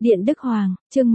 Điện Đức Hoàng, chương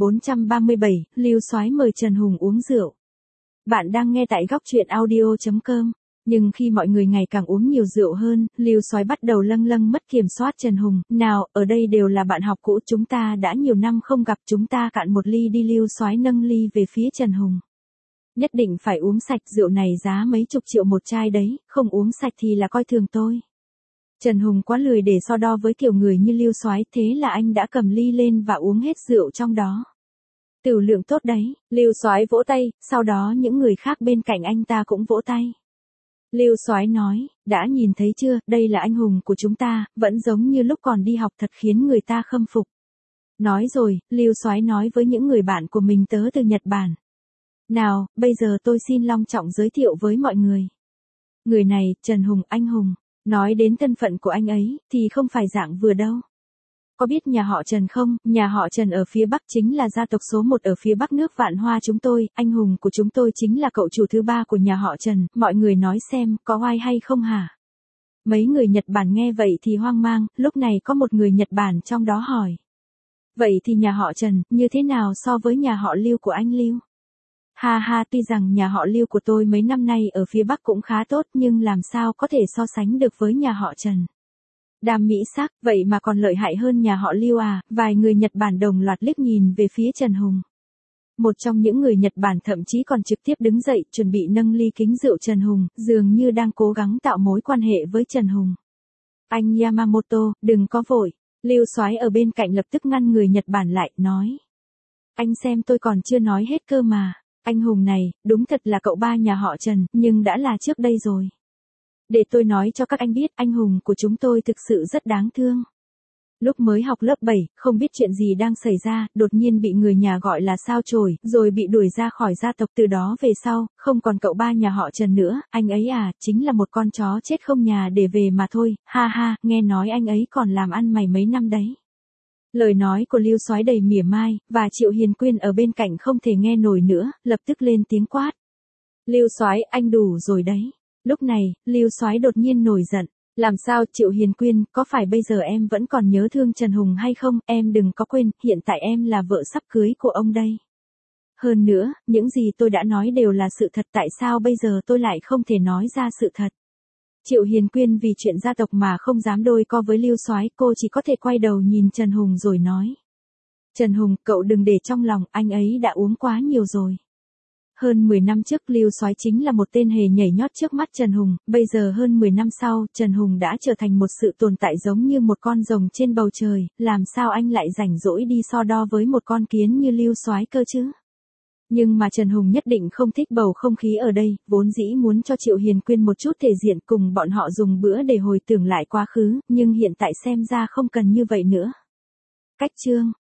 1437, Lưu Soái mời Trần Hùng uống rượu. Bạn đang nghe tại góc truyện audio.com. Nhưng khi mọi người ngày càng uống nhiều rượu hơn, Lưu Soái bắt đầu lâng mất kiểm soát Trần Hùng. Nào, ở đây đều là bạn học cũ, chúng ta đã nhiều năm không gặp, chúng ta cạn một ly đi. Lưu Soái nâng ly về phía Trần Hùng. Nhất định phải uống sạch, rượu này giá mấy chục triệu một chai đấy, không uống sạch thì là coi thường tôi. Trần Hùng quá lười để so đo với kiểu người như Lưu Soái, thế là anh đã cầm ly lên và uống hết rượu trong đó. Tửu lượng tốt đấy, Lưu Soái vỗ tay, sau đó những người khác bên cạnh anh ta cũng vỗ tay. Lưu Soái nói, đã nhìn thấy chưa, đây là anh hùng của chúng ta, vẫn giống như lúc còn đi học, thật khiến người ta khâm phục. Nói rồi, Lưu Soái nói với những người bạn của mình tớ từ Nhật Bản. Nào, bây giờ tôi xin long trọng giới thiệu với mọi người. Người này, Trần Hùng, anh hùng. Nói đến thân phận của anh ấy, thì không phải dạng vừa đâu. Có biết nhà họ Trần không? Nhà họ Trần ở phía Bắc chính là gia tộc số 1 ở phía Bắc nước Vạn Hoa chúng tôi, anh hùng của chúng tôi chính là cậu chủ thứ 3 của nhà họ Trần, mọi người nói xem, có oai hay không hả? Mấy người Nhật Bản nghe vậy thì hoang mang, lúc này có một người Nhật Bản trong đó hỏi. Vậy thì nhà họ Trần, như thế nào so với nhà họ Lưu của anh Lưu? Ha ha, tuy rằng nhà họ Lưu của tôi mấy năm nay ở phía Bắc cũng khá tốt, nhưng làm sao có thể so sánh được với nhà họ Trần. Đam mỹ sắc, vậy mà còn lợi hại hơn nhà họ Lưu à? Vài người Nhật Bản đồng loạt liếc nhìn về phía Trần Hùng. Một trong những người Nhật Bản thậm chí còn trực tiếp đứng dậy, chuẩn bị nâng ly kính rượu Trần Hùng, dường như đang cố gắng tạo mối quan hệ với Trần Hùng. Anh Yamamoto, đừng có vội. Lưu Soái ở bên cạnh lập tức ngăn người Nhật Bản lại, nói. Anh xem tôi còn chưa nói hết cơ mà. Anh hùng này, đúng thật là cậu ba nhà họ Trần, nhưng đã là trước đây rồi. Để tôi nói cho các anh biết, anh hùng của chúng tôi thực sự rất đáng thương. Lúc mới học lớp 7, không biết chuyện gì đang xảy ra, đột nhiên bị người nhà gọi là sao chổi, rồi bị đuổi ra khỏi gia tộc. Từ đó về sau, không còn cậu ba nhà họ Trần nữa, anh ấy à, chính là một con chó chết không nhà để về mà thôi, ha ha, nghe nói anh ấy còn làm ăn mày mấy năm đấy. Lời nói của Lưu Soái đầy mỉa mai, và Triệu Hiền Quyên ở bên cạnh không thể nghe nổi nữa, lập tức lên tiếng quát. Lưu Soái, anh đủ rồi đấy. Lúc này, Lưu Soái đột nhiên nổi giận. Làm sao, Triệu Hiền Quyên, có phải bây giờ em vẫn còn nhớ thương Trần Hùng hay không? Em đừng có quên, hiện tại em là vợ sắp cưới của ông đây. Hơn nữa, những gì tôi đã nói đều là sự thật, tại sao bây giờ tôi lại không thể nói ra sự thật? Triệu Hiền Quyên vì chuyện gia tộc mà không dám đôi co với Lưu Soái, cô chỉ có thể quay đầu nhìn Trần Hùng rồi nói. Trần Hùng, cậu đừng để trong lòng, anh ấy đã uống quá nhiều rồi. Hơn 10 năm trước Lưu Soái chính là một tên hề nhảy nhót trước mắt Trần Hùng, bây giờ hơn 10 năm sau, Trần Hùng đã trở thành một sự tồn tại giống như một con rồng trên bầu trời, làm sao anh lại rảnh rỗi đi so đo với một con kiến như Lưu Soái cơ chứ? Nhưng mà Trần Hùng nhất định không thích bầu không khí ở đây, vốn dĩ muốn cho Triệu Hiền Quyên một chút thể diện cùng bọn họ dùng bữa để hồi tưởng lại quá khứ, nhưng hiện tại xem ra không cần như vậy nữa. Cách chương